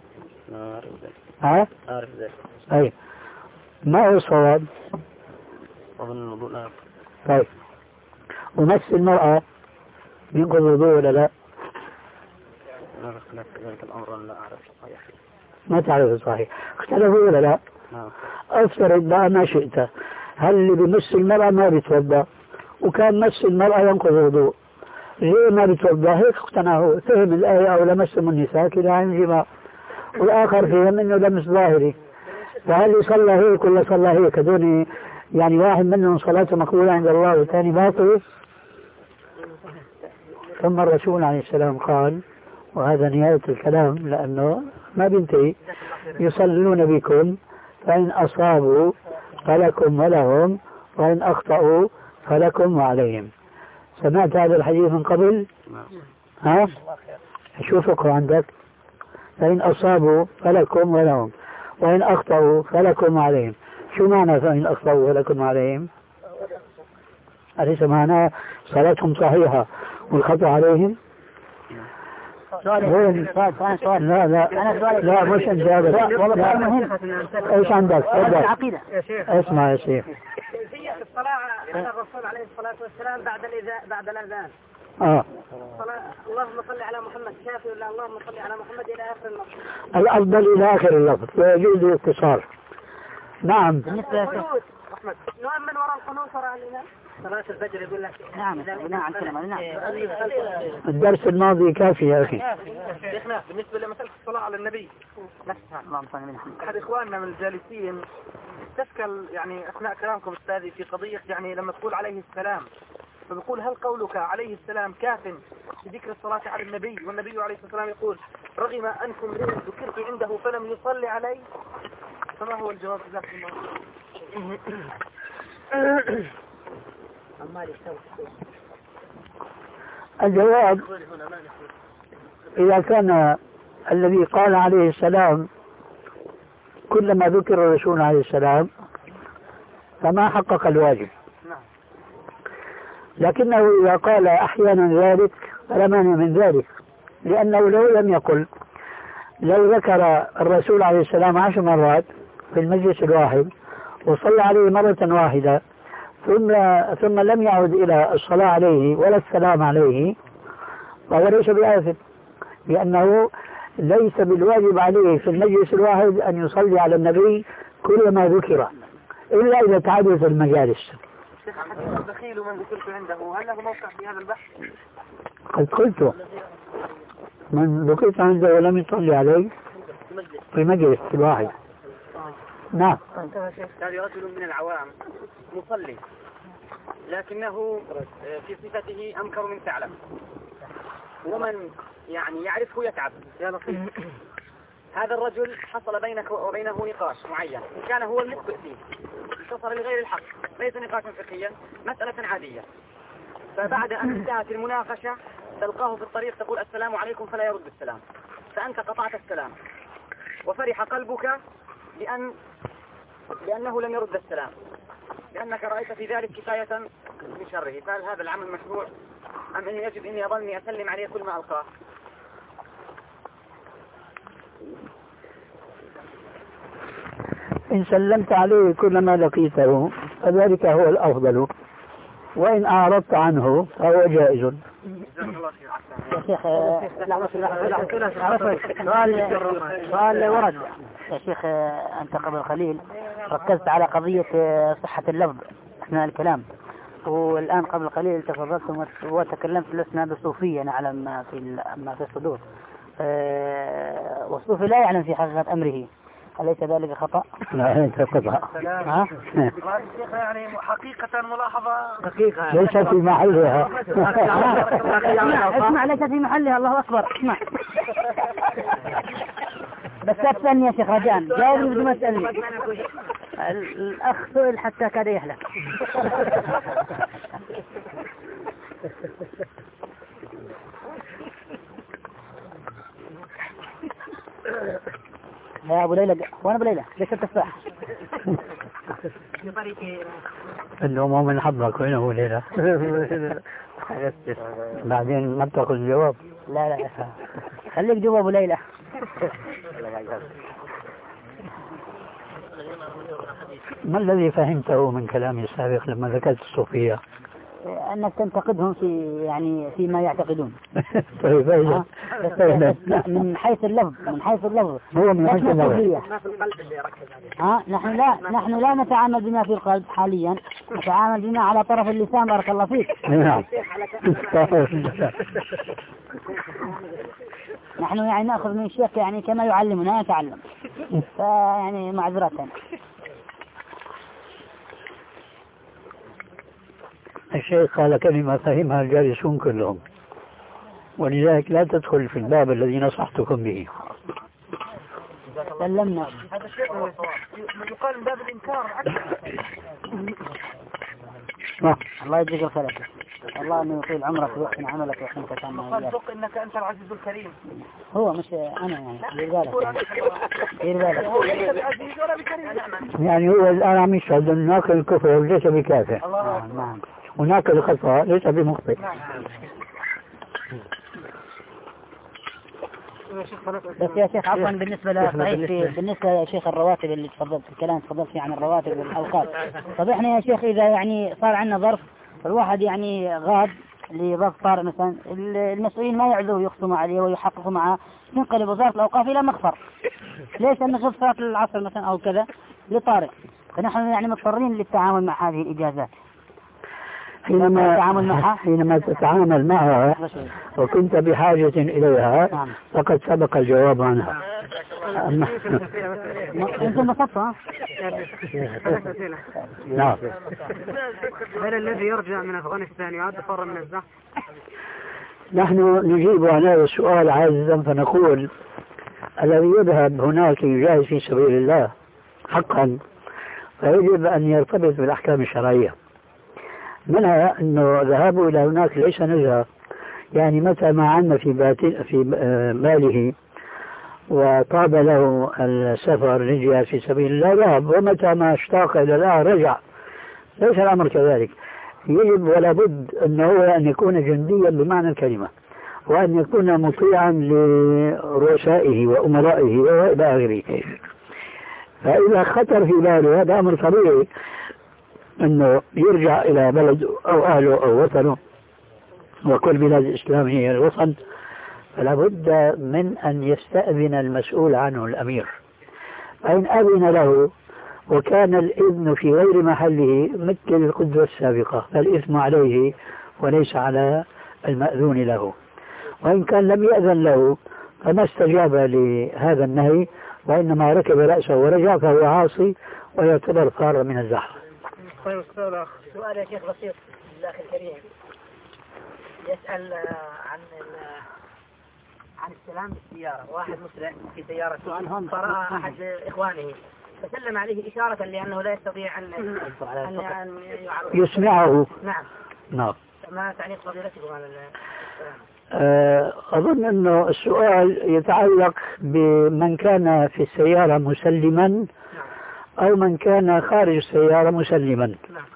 [SPEAKER 3] ها؟
[SPEAKER 6] أعرف ذلك.
[SPEAKER 3] أي ما هو الصواب؟
[SPEAKER 6] أظن الوضوء لا.
[SPEAKER 3] طيب ومس المرأة ينقض الوضوء ولا لا؟
[SPEAKER 6] أنا اختلف ذلك الأمر لا أعرف صحيح.
[SPEAKER 3] ما تعرف الصحيح. اختلفوا ولا لا؟
[SPEAKER 6] نعم.
[SPEAKER 3] افترض بقى ما شئت، هل اللي بمس المرأة ما بيتوضأ وكان مس المرأة ينقض الوضوء، ليه ما بيتوضأ؟ هيك اقتنع هو، فهم الآية أو لمسهم النساء كده عن جماع، والآخر فهم إنه لمس ظاهري، فهل يصلى هيك ولا صلى هيك؟ هذول يعني واحد منهم صلاته مقبولة عند الله والثاني باطل. ثم الرسول عليه السلام قال، وهذا نهاية الكلام لأنه ما بينتهي، يصلون بكم فإن أصابوا فلكم ولهم وإن أخطأوا فلكم وعليهم. سمعت هذا الحديث من قبل؟ ها؟ شو فقه عندك؟ فإن أصابوا فلكم ولهم وإن أخطأوا فلكم وعليهم. شو معنى فإن أخطأوا فلكم وعليهم؟ أليس معناه صلاتهم صحيحة والخطأ عليهم؟
[SPEAKER 4] سؤال.
[SPEAKER 3] لا لا مش انت هذا.
[SPEAKER 4] والله مهم.
[SPEAKER 3] ايش عندك؟
[SPEAKER 4] العقيدة.
[SPEAKER 3] اسمع يا شيخ.
[SPEAKER 2] كيفية الصلاة على الرسول عليه الصلاة والسلام بعد الأذان. اللهم صل على محمد شافي ولا اللهم صل على محمد إلى آخر اللفظ؟
[SPEAKER 3] الأفضل إلى آخر اللفظ ويجوز الاختصار. نعم.
[SPEAKER 2] بالنسبة أحمد نؤمن وراء القنوت وراء الإمام. صلاة الفجر يقول لك.
[SPEAKER 4] نعم عن كلمة. نعم.
[SPEAKER 3] الدرس الماضي كافي يا أخي.
[SPEAKER 2] شيخنا بالنسبة لمسألة الصلاة على النبي نفسها، أحد إخواننا من الجالسين تشكل يعني أثناء كلامكم أستاذي في قضية يعني لما تقول عليه السلام، فبقول هل قولك عليه السلام كاف بذكر الصلاة على النبي والنبي عليه الصلاة والسلام يقول رغم أنكم ذكرت عنده فلم يصلي علي، فما هو الجواب في ذلك الموضوع؟
[SPEAKER 3] الجواب إذا كان الذي قال عليه السلام كلما ذكر الرسول عليه السلام فما حقق الواجب، لكنه إذا قال أحيانا ذلك فلا مانع من ذلك، لأنه لو لم يقل، لو ذكر الرسول عليه السلام 10 مرات في المجلس الواحد وصلى عليه مرة واحدة ثم لم يعد إلى الصلاة عليه ولا السلام عليه فهو ليس بآثم، لأنه ليس بالواجب عليه في المجلس الواحد أن يصلي على النبي كل ما ذكر إلا إذا تعددت المجالس.
[SPEAKER 5] شيخ حديث البخيل من ذكرت عنده هل له موقع في هذا البحث؟
[SPEAKER 3] قد قلت من ذكرت عنده ولم يصلي عليه في مجلس واحد. نعم.
[SPEAKER 5] هذا رجل من العوام مصلي لكنه في صفته أنكر من ثعلب، ومن يعني يعرفه يتعب. يا لطيف، هذا الرجل حصل بينك وبينه نقاش معين، كان هو المخطئ فيه، انتصر لغير الحق، ليس نقاشا فقهيا، مسألة عادية. فبعد أن انتهت المناقشة تلقاه في الطريق تقول السلام عليكم فلا يرد السلام، فأنت قطعت السلام وفرح قلبك لأنه لم يرد السلام، لأنك رأيت في ذلك كفاية من شره. فهل هذا العمل مشروع أم أنه يجب أني أظلني أسلم عليه كل ما ألقاه؟
[SPEAKER 3] إن سلمت عليه كل ما لقيته فذلك هو الأفضل، وإن أعرضت عنه فهو جائز.
[SPEAKER 4] يا شيخ سؤال ورد يا شيخ. أنت قبل قليل ركزت على قضية صحة اللفظ أثناء الكلام، والآن قبل قليل تفضلتم وتكلمت لسنا بالصوفية نعلم ما في الصدور، والصوفي لا يعلم في حقيقة أمره، أليس ذلك خطأ؟
[SPEAKER 3] لا ليس خطأ.
[SPEAKER 5] يعني حقيقة ملاحظة
[SPEAKER 3] دقيقة ليس في محلها.
[SPEAKER 4] اسمع ليس في محلها. الله أكبر. اسمع بس لا تسألني يا شيخ رجاء، جاوبني بدون ما تسألني. الأخ سئل حتى كاد يهلك. يا أبو ليلى، وأنا أبو ليلى ليش التفاح؟
[SPEAKER 3] اليوم من حظك وين أبو ليلى؟ بعدين ما بتاخذ الجواب.
[SPEAKER 4] لا خليك جوا أبو ليلى.
[SPEAKER 3] ما الذي فهمته من كلامي السابق لما ذكرت الصوفية؟
[SPEAKER 4] أنك تنتقدهم فيما يعتقدون.
[SPEAKER 3] طيب
[SPEAKER 4] من حيث اللفظ
[SPEAKER 3] هو من حيث اللفظ.
[SPEAKER 4] نحن لا نتعامل بما في القلب حاليا، نتعامل بما على طرف اللسان. بارك الله فيك.
[SPEAKER 3] نعم.
[SPEAKER 4] نحن نأخذ من الشيخ كما يعلمنا نتعلم، معذرة.
[SPEAKER 3] الشيخ قال كلمة فهمها الجالسون كلهم، ولذلك لا تدخل في الباب الذي نصحتكم به.
[SPEAKER 4] سلمنا.
[SPEAKER 5] هذا الشيء يقال من باب الإنكار.
[SPEAKER 4] الله يجزيك الخير. الله أن يطيل عمرك ويحسن عملك ويحسن ختامك.
[SPEAKER 5] صدق إنك أنت العزيز الكريم.
[SPEAKER 4] هو مش أنا
[SPEAKER 3] يعني هو الآن عم يشهد أن ناكل الكفر ليس بكافر، وناكل الخطأ ليس بمخطئ.
[SPEAKER 4] بس يا شيخ عفوا بالنسبة بالنسبة يا شيخ الرواتب اللي تفضلت فيه عن الرواتب والأوقات. طب احنا يا شيخ إذا صار عندنا ظرف فالواحد غاب لظرف طارئ مثلا، المسؤولين ما يعذوا يخصموا عليه ويحققوا معه، تنقلب وزارة الأوقاف إلى مخفر. ليش؟ أن نشوف صلاة العصر مثلا أو كذا لطارئ، فنحن مضطرين للتعامل مع هذه الإجازات.
[SPEAKER 3] حينما تتعامل معها وكنت بحاجة إليها فقد سبق الجواب عنها.
[SPEAKER 4] أنتم بسطة.
[SPEAKER 3] نعم.
[SPEAKER 2] هل الذي يرجع من أفغانستان يعد فرا من الزحف؟
[SPEAKER 3] نحن نجيب عن هذا السؤال عاجزا فنقول الذي يذهب هناك يجاهد في سبيل الله حقا فيجب أن يرتبط بالأحكام الشرعية، منها أنه ذهابه إلى هناك ليس نزهة، متى ما عنا في باله وطاب له السفر للجهاد في سبيل الله ذهب، ومتى ما اشتاق إلى الله رجع. ليس الأمر كذلك. يجب ولا بد أنه أن يكون جنديا بمعنى الكلمة، وأن يكون مطيعا لرؤسائه وأمرائه وإلى آخره. فإذا خطر في باله هذا أمر طبيعي أنه يرجع إلى بلد أو أهله أو وطنه، وكل بلاد الإسلام هي الوطن، فلا بد من أن يستأذن المسؤول عنه الأمير. فإن أذن له وكان الإذن في غير محله مثل القدوة السابقة، فالإثم عليه وليس على المأذون له، وإن كان لم يأذن له فما استجاب لهذا النهي وإنما ركب رأسه ورجع فهو عاصي ويعتبر فار من الزحف.
[SPEAKER 4] سؤال يا شيخ بسيط الأخ الكريم يسأل عن السلام بالسيارة. واحد مسرع في سيارته فرأى أحد إخوانه فسلم عليه إشارة لأنه لا يستطيع أن
[SPEAKER 3] يسمعه.
[SPEAKER 4] نعم. ما تعليق فضيلتكم على السلام؟
[SPEAKER 3] أظن أنه السؤال يتعلق بمن كان في السيارة مسلما أو من كان خارج السيارة مسلما.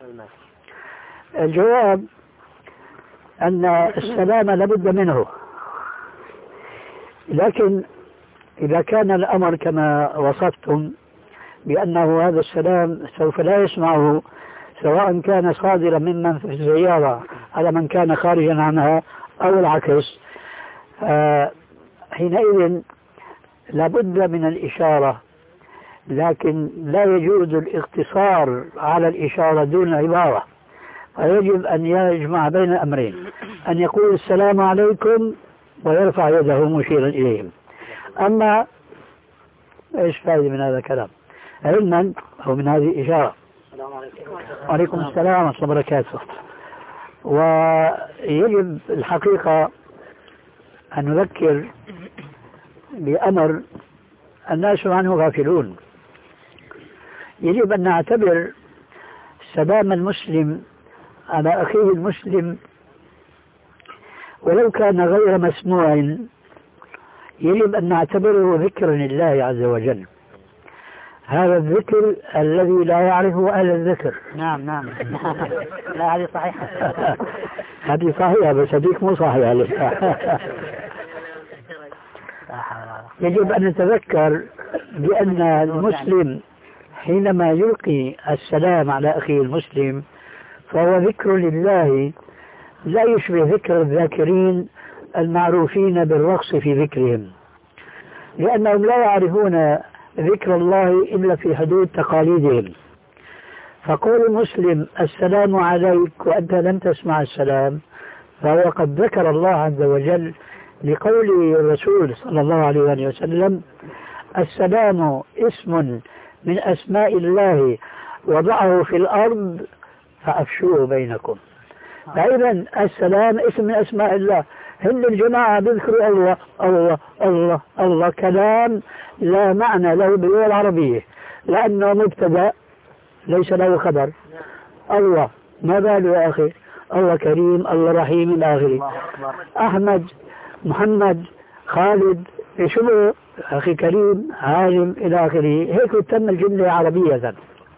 [SPEAKER 3] الجواب أن السلام لابد منه، لكن إذا كان الأمر كما وصفتم بأنه هذا السلام سوف لا يسمعه سواء كان صادرا ممن في السيارة على من كان خارجا عنها أو العكس، حينئذ لابد من الإشارة، لكن لا يجوز الاقتصار على الإشارة دون عبارة، فيجب أن يجمع بين الأمرين، أن يقول السلام عليكم ويرفع يده مشيرا إليهم. أما إيش فائدة من هذا الكلام علما أو من هذه الإشارة؟ وعليكم السلام ورحمة الله وبركاته. ويجب الحقيقة أن نذكر بأمر الناس عنه غافلون. يجب أن نعتبر سلام المسلم على أخيه المسلم ولو كان غير مسموع، يجب أن نعتبره ذكرا لله عز وجل، هذا الذكر الذي لا يعرفه أهل الذكر.
[SPEAKER 4] نعم لا هذه صحيحة.
[SPEAKER 3] هذه صحيحة بس هذيك مو صحيحة. يجب أن نتذكر بأن المسلم حينما يلقي السلام على أخيه المسلم فهو ذكر لله، لا يشبه ذكر الذاكرين المعروفين بالرقص في ذكرهم، لأنهم لا يعرفون ذكر الله إلا في حدود تقاليدهم. فقول المسلم السلام عليك وأنت لم تسمع السلام فهو قد ذكر الله عز وجل لقول الرسول صلى الله عليه وسلم السلام اسم من أسماء الله وضعه في الأرض فأفشوه بينكم. فإذا السلام اسم من أسماء الله. هن الجماعة بذكروا الله الله الله الله كلام لا معنى له باللغة العربية، لأنه مبتدأ ليس له خبر. الله ما باله يا أخي؟ الله كريم، الله رحيم إلى آخره. أحمد، محمد، خالد، شبه أخي كريم، عالم إلى آخره. هيك تم الجملة عربية.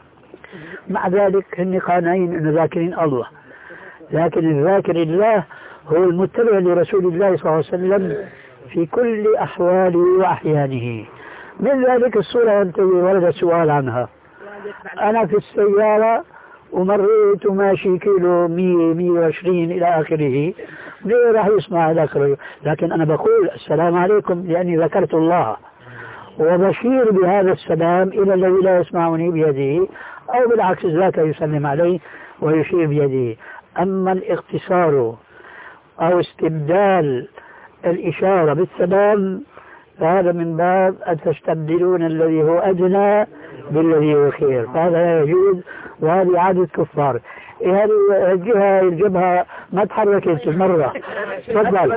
[SPEAKER 3] مع ذلك هن قانعين أنه ذاكرين الله، لكن الذاكر الله هو المتبع لرسول الله صلى الله عليه وسلم في كل أحواله وأحيانه. من ذلك الصورة التي ورد السؤال عنها، أنا في السيارة ومريت وماشي كيلو 100-120 إلى آخره، ليه راح يسمع إلى آخره؟ لكن أنا بقول السلام عليكم لأني ذكرت الله وبشير بهذا السلام إلى الذي لا يسمعني بيده، أو بالعكس ذاك يسلم عليه ويشير بيده. أما الاختصار أو استبدال الإشارة بالسلام فهذا من باب أن تستبدلون الذي هو أدنى بالذي هو خير، فهذا لا يجوز، وهذه عادة كفار. هذه الجبهة ما تحركت مرة. تفضل.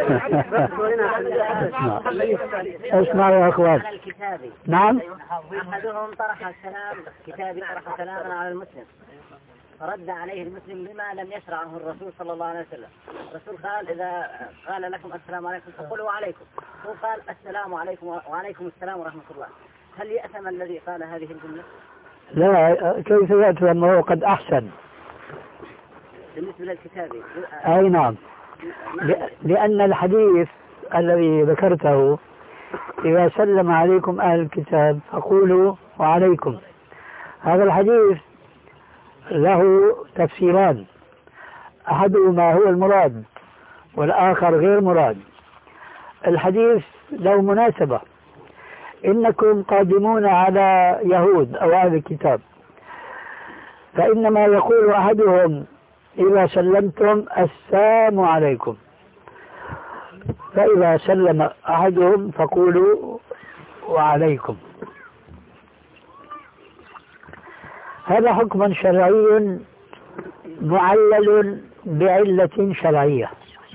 [SPEAKER 3] اسمع يا أخوان. نعم.
[SPEAKER 4] أحدهم طرح السلام كتابي طرح سلاما على المسلم فرد عليه المسلم بما لم يشرعه الرسول صلى الله عليه وسلم. الرسول قال إذا قال لكم السلام عليكم فقولوا وعليكم، هو قال السلام عليكم وعليكم السلام ورحمة الله. هل يأثم الذي قال هذه الجملة؟
[SPEAKER 3] لا، كيف يأثم أنه هو قد أحسن
[SPEAKER 4] بالنسبة للكتابي؟
[SPEAKER 3] أي نعم، لأن الحديث الذي ذكرته إذا سلم عليكم أهل الكتاب فقولوا وعليكم، هذا الحديث له تفسيران، أحدهما هو المراد والآخر غير مراد. الحديث له مناسبة، إنكم قادمون على يهود أو أهل الكتاب، فإنما يقول أحدهم إذا سلمتم السلام عليكم، فإذا سلم أحدهم فقولوا وعليكم. هذا حكم شرعي معلل بعلة شرعية.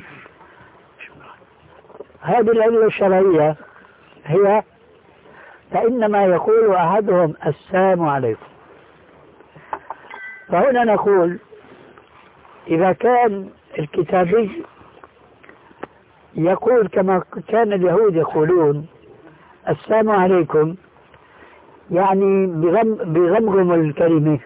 [SPEAKER 3] هذه العلة الشرعية هي فإنما يقول أحدهم السلام عليكم. فهنا نقول إذا كان الكتابي يقول كما كان اليهود يقولون السلام عليكم، يعني بغمغم الكلمة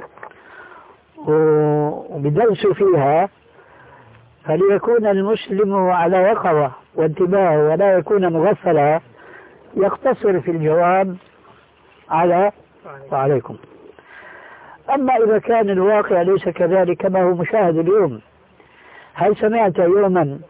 [SPEAKER 3] وبدرس فيها، فليكون المسلم على يقظة وانتباه ولا يكون مغفلا، يقتصر في الجواب على وعليكم. أما إذا كان الواقع ليس كذلك كما هو مشاهد اليوم، هل سمعت يوما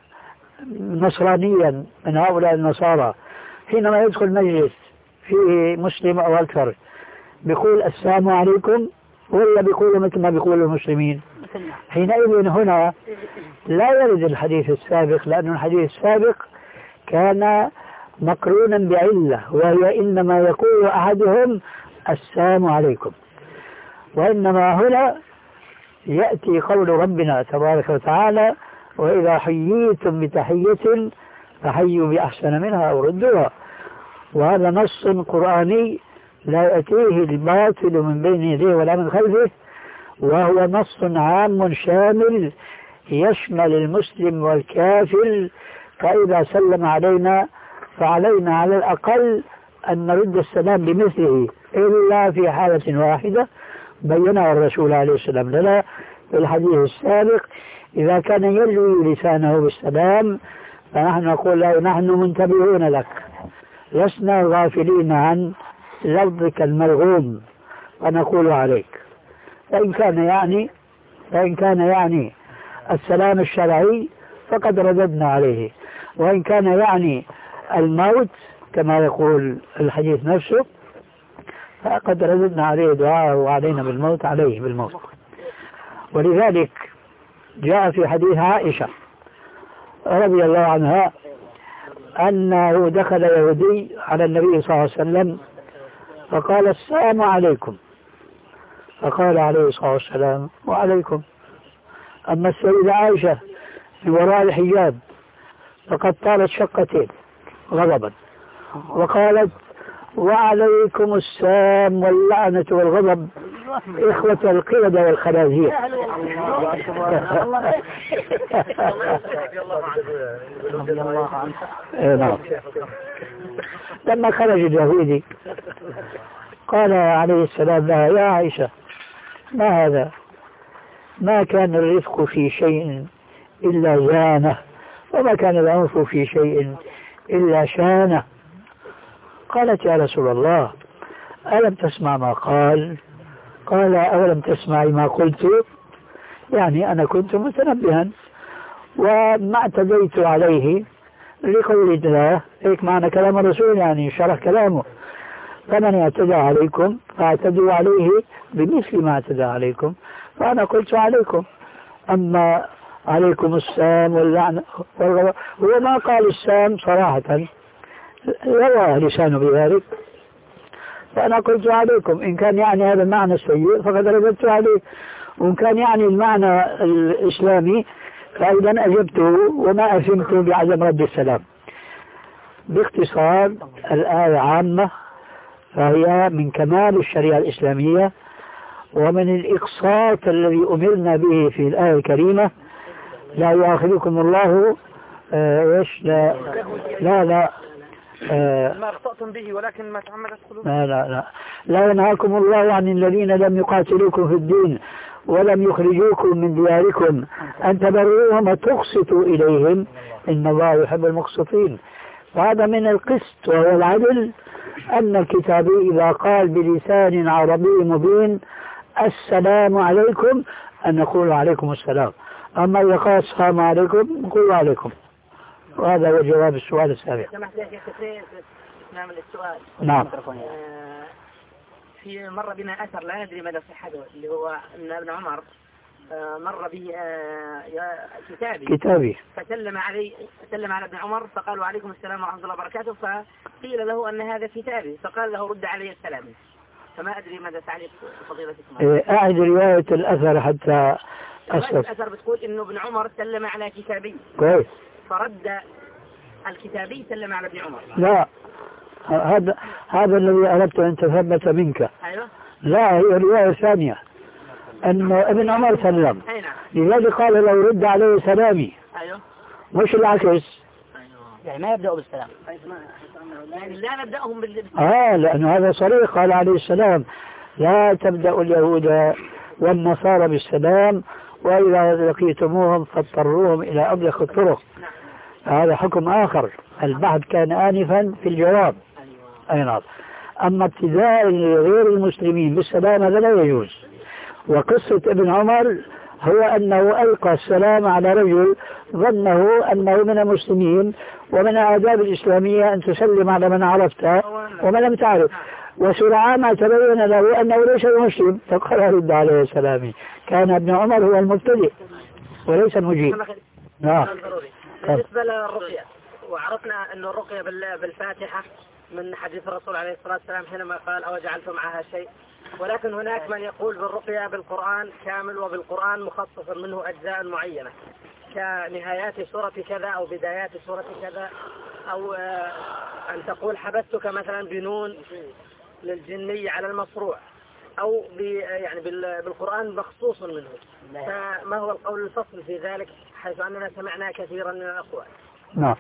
[SPEAKER 3] نصرانيا من هؤلاء النصارى حينما يدخل مجلس فيه مسلم أو أكثر بيقول السلام عليكم، ولا بيقولوا مثل ما بيقولوا المسلمين؟ حينئذ هنا لا يرد الحديث السابق، لأن الحديث السابق كان مقرونا بعلة، وهي إنما يقول أحدهم السلام عليكم. وإنما هنا يأتي قول ربنا تبارك وتعالى وإذا حييتم بتحية فحيوا بأحسن منها أو ردوها. وهذا نص قرآني لا يأتيه الباطل من بين يديه ولا من خلفه، وهو نص عام شامل يشمل المسلم والكافر. فإذا سلم علينا فعلينا على الأقل أن نرد السلام بمثله، إلا في حالة واحدة بينها الرسول عليه السلام لنا في الحديث السابق: إذا كان يلوي لسانه بالسلام فنحن نقول له نحن منتبهون لك، لسنا غافلين عن لفظك المرغوم، ونقول عليك. فإن كان يعني السلام الشرعي فقد رددنا عليه، وإن كان يعني الموت كما يقول الحديث نفسه فقد رددنا عليه دعاءه وعلينا بالموت عليه بالموت. ولذلك جاء في حديث عائشة رضي الله عنها أنه دخل يهودي على النبي صلى الله عليه وسلم فقال السلام عليكم، فقال عليه الصلاة والسلام وعليكم. أما السيدة عائشة في وراء الحجاب فقد طالت شقتين غضبا وقالت وعليكم السلام واللعنة والغضب إخوة القردة والخنازير. لما خرج اليهودي قال عليه السلام لها يا عائشة ما هذا؟ ما كان الرفق في شيء إلا زانه، وما كان العنف في شيء إلا شانه. قالت يا رسول الله ألم تسمع ما قال؟ قال أولم تسمعي ما قلت؟ يعني أنا كنت متنبها وما اعتديت عليه لقول الله، هيك معنى كلام الرسول، يعني شرح كلامه: فمن اعتدى عليكم فاعتدوا عليه بمثل ما اعتدى عليكم، فأنا قلت عليكم. أما عليكم السام واللعنة والغضب، هو ما قال السام صراحة، روى لسانه بذلك، فأنا قلت عليكم. إن كان يعني هذا المعنى السيء فقد رددت عليه، وإن كان يعني المعنى الإسلامي فأيضا أجبته وما أفهمت بعدم رد السلام. باختصار الآية عامة، فهي من كمال الشريعة الإسلامية ومن الإقساط الذي أمرنا به في الآية الكريمة: لا يؤاخذكم الله لا
[SPEAKER 2] ما أخطأتم به ولكن ما تعمدت قلوبكم.
[SPEAKER 3] لا ينهاكم الله عن الذين لم يقاتلوكم في الدين ولم يخرجوكم من دياركم أن تبروهم وتقسطوا إليهم إن الله يحب المقسطين. وهذا من القسط وهو العدل، أن الكتابي إذا قال بلسان عربي مبين السلام عليكم أن نقول عليكم السلام، أما إذا قال السلام عليكم نقول عليكم. وهذا هو جواب السؤال السابق.
[SPEAKER 2] نعم السؤال.
[SPEAKER 3] نعم.
[SPEAKER 2] في مر بنا أثر لا ندري مدى صحته اللي هو أن ابن عمر مر به كتابي فسلم على ابن عمر فقالوا عليكم السلام ورحمة الله وبركاته، فقيل له أن هذا كتابي فقال له رد علي السلام. فما أدري ماذا تعليق فضيلتكم.
[SPEAKER 3] أعد رواية الأثر حتى أسلم.
[SPEAKER 2] الأثر بتقول إنه ابن عمر سلم على كتابي
[SPEAKER 3] كويس،
[SPEAKER 2] فرد الكتابي سلم على ابن عمر.
[SPEAKER 3] لا هذا الذي أردت أن تثبت منك.
[SPEAKER 2] أيوة.
[SPEAKER 3] لا، هي رواية ثانية أن ابن عمر سلم، لذلك قال لو رد عليه سلامي.
[SPEAKER 2] أيوة.
[SPEAKER 3] مش العكس.
[SPEAKER 2] أيوة.
[SPEAKER 4] يعني ما يبدأوا بالسلام،
[SPEAKER 2] يعني لا نبدأهم
[SPEAKER 3] لأن هذا صريح، قال عليه السلام لا تبدأ اليهود والنصارى بالسلام وإذا لقيتموهم فاضطروهم إلى أبلغ الطرق. هذا حكم آخر، البحث كان آنفا في الجواب. أي نعم. أما ابتداء غير المسلمين بالسلام هذا لا يجوز. وقصة ابن عمر هو أنه ألقى السلام على رجل ظنه أنه من المسلمين، ومن الآداب الإسلامية أن تسلم على من عرفته ومن لم تعرف، وسرعان ما تبين له أنه ليس مسلم فقال رد عليه سلامي. كان ابن عمر هو المبتدئ وليس المجيب. نعم.
[SPEAKER 2] بالنسبة للرقية، وعرفنا أن الرقية بالفاتحة من حديث الرسول عليه الصلاة والسلام حينما قال أو جعلتم معها شيء، ولكن هناك من يقول بالرقية بالقرآن كامل وبالقرآن مخصص منه أجزاء معينة كنهايات سورة كذا أو بدايات سورة كذا، أو أن تقول حبستك مثلا بنون للجني على المصروع، أو يعني بالقرآن مخصوص منه. فما هو القول الفصل في ذلك حيث أننا سمعنا كثيرا من الأقوال؟
[SPEAKER 3] نعم.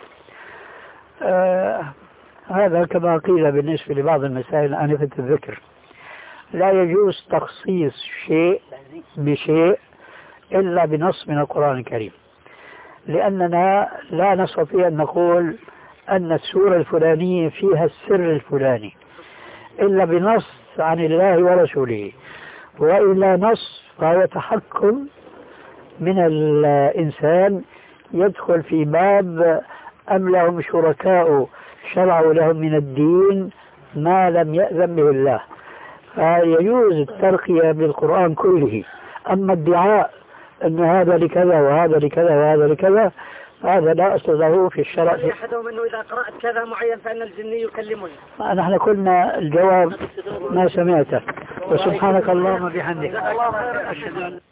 [SPEAKER 3] هذا كما قيل بالنسبة لبعض المسائل آنفة الذكر، لا يجوز تخصيص شيء بشيء إلا بنص من القرآن الكريم، لأننا لا نستطيع أن نقول أن السورة الفلانية فيها السر الفلاني إلا بنص عن الله ورسوله، وإلا نص فهو تحكم من الإنسان يدخل في باب أم لهم شركاء شرعوا لهم من الدين ما لم يأذن به الله، فيجوز الترقية بالقرآن كله. أما الدعاء أن هذا لكذا وهذا لكذا وهذا لكذا هذا لا أصل له في الشرع.
[SPEAKER 2] أحدهم أنه إذا قرأت كذا معين فإن الجني يكلمني.
[SPEAKER 3] نحن قلنا الجواب ما سمعته، وسبحانك اللهم بحمدك.